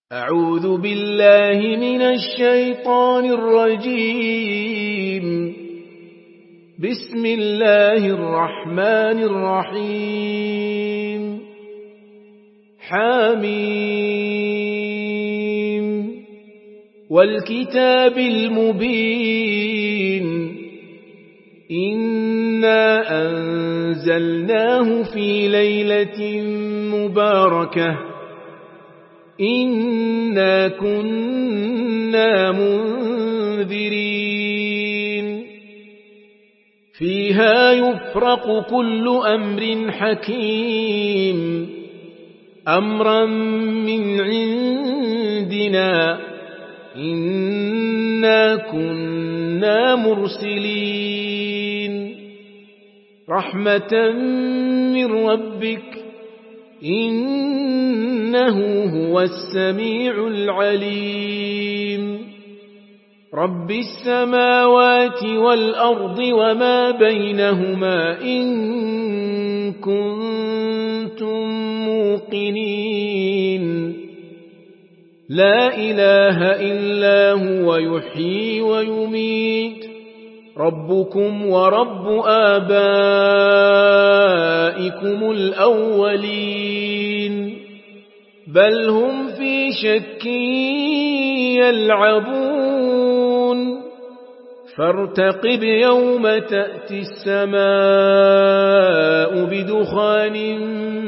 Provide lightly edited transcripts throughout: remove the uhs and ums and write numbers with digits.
أعوذ بالله من الشيطان الرجيم. بسم الله الرحمن الرحيم. حميم والكتاب المبين. إنا أنزلناه في ليلة مباركة إنا كنا منذرين فيها يفرق كل أمر حكيم أمرا من عندنا إنا كنا مرسلين رحمة من ربك إنه هو السميع العليم رب السماوات والأرض وما بينهما إن كنتم موقنين لا إله إلا هو يحيي ويميت ربكم ورب آبائكم الأولين بل هم في شك يلعبون فارتقب يوم تأتي السماء بدخان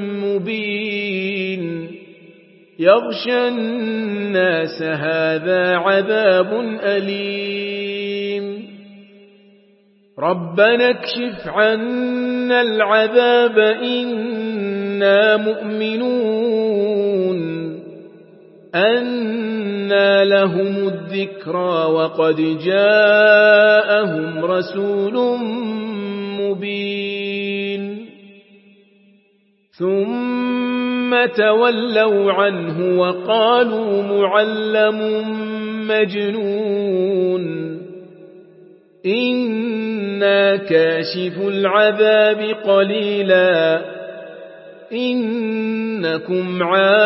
مبين يغشى الناس هذا عذاب أليم ربنا اكشف عنا العذاب إنا مؤمنون أنى لهم الذكرى وقد جاءهم رسول مبين ثم تولوا عنه وقالوا معلم مجنون إنا كاشف العذاب قليلا إنكم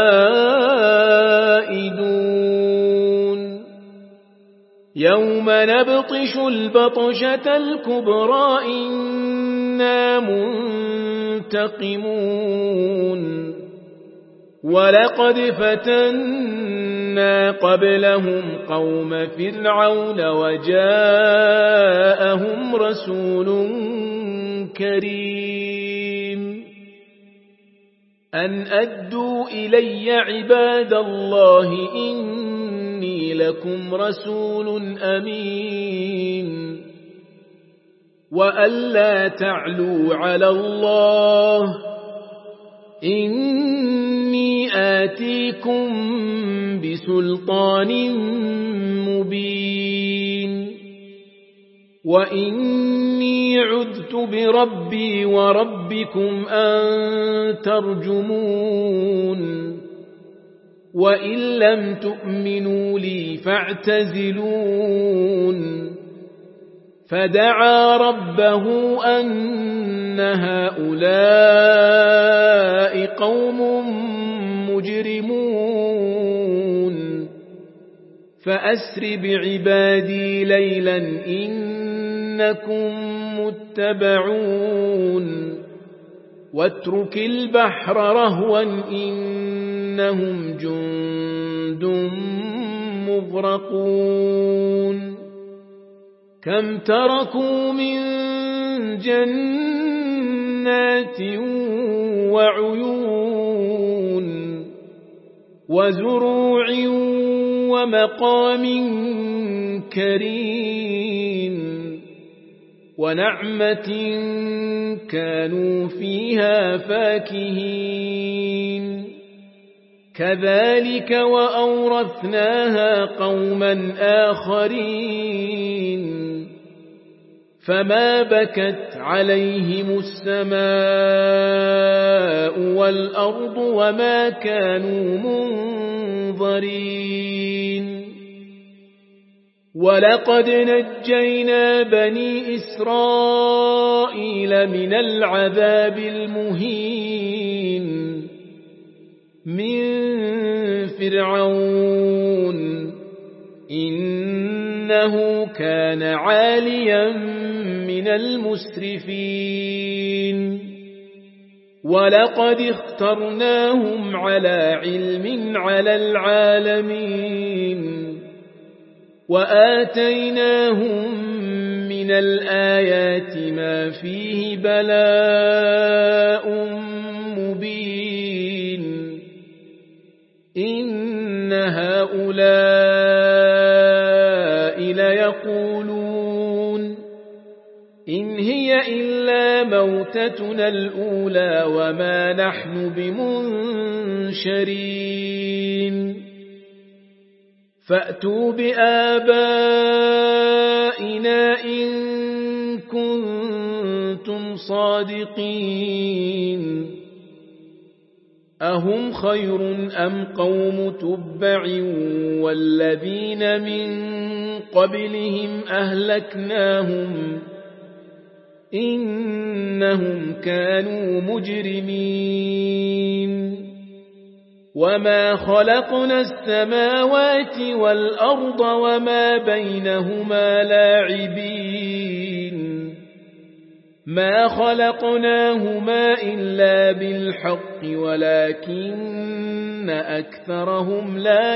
عائدون يوم نبطش البطشة الكبرى إنا منتقمون ولقد فتنا قبلهم قوم فرعون وجاءهم رسول كريم أن أدوا إلي عباد الله إني لكم رسول أمين وألا تعلوا على الله إني آتيكم بسلطان مبين وإني عذت بربي وربكم أن ترجمون وإن لم تؤمنوا لي فاعتزلون فدعا ربه أن هؤلاء قوم مجرمون فأسر بعبادي ليلا إنكم متبعون واترك البحر رهوا إنهم جند مغرقون كم تركوا من جنات وعيون وزروع ومقام كريم ونعمة كانوا فيها فاكهين كذلك وأورثناها قوما آخرين فما بكت عليهم السماء والأرض وما كانوا منظرين ولقد نجينا بني إسرائيل من العذاب المهين من فرعون إنه كان عاليا من المسرفين ولقد اخترناهم على علم على العالمين وآتيناهم من الآيات ما فيه بلاء مبين إن هؤلاء ليقولون إن هي إلا موتتنا الأولى وما نحن بمنشرين فأتوا بآبائنا إن كنتم صادقين أهم خير أم قوم تبع والذين من قبلهم أهلكناهم إنهم كانوا مجرمين وما خلقنا السماوات والأرض وما بينهما لاعبين ما خلقناهما إلا بالحق ولكن أكثرهم لا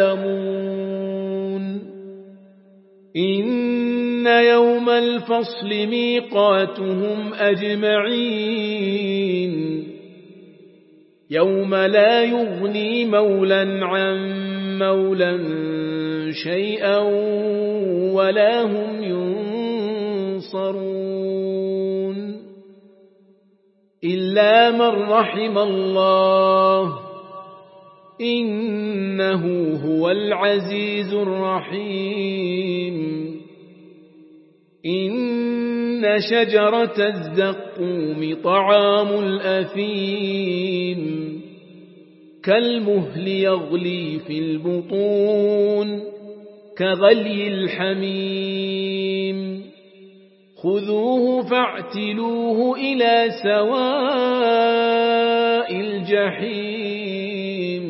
يعلمون إن يوم الفصل ميقاتهم أجمعين يوم لا يغني مولا عن مولا شيئا ولا هم ينصرون إلا من رحم الله إنه هو العزيز الرحيم إن شجرة الزقوم طعام الأثيم كالمهل يغلي في البطون كغلي الحميم خذوه فاعتلوه إلى سواء الجحيم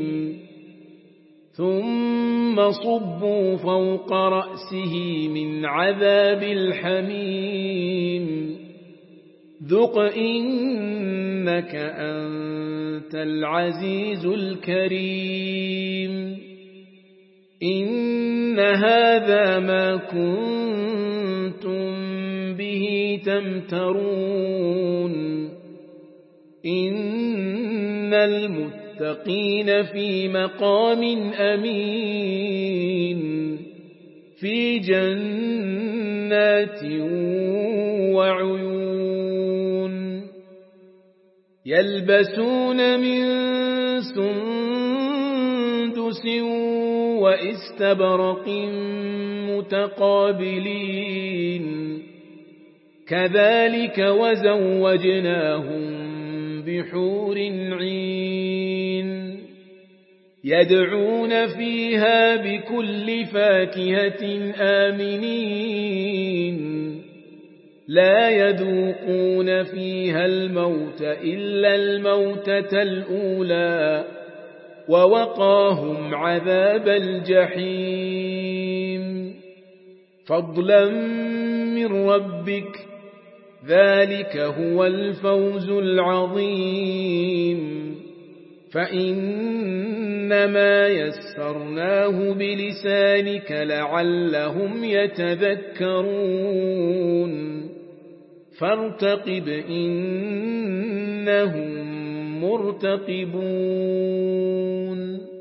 ثم صبوا فوق رأسه من عذاب الحميم ذق إنك أنت العزيز الكريم إن هذا ما كنتم به تمترون إن المتقين في مقام أمين في جنات وعيون يلبسون من سندس وإستبرق متقابلين كذلك وزوجناهم بحور عين يدعون فيها بكل فاكهة آمنين لا يذوقون فيها الموت إلا الموتة الأولى ووقاهم عذاب الجحيم فضلا من ربك ذلك هو الفوز العظيم فإنما يسرناه بلسانك لعلهم يتذكرون فارتقب إنهم مرتقبون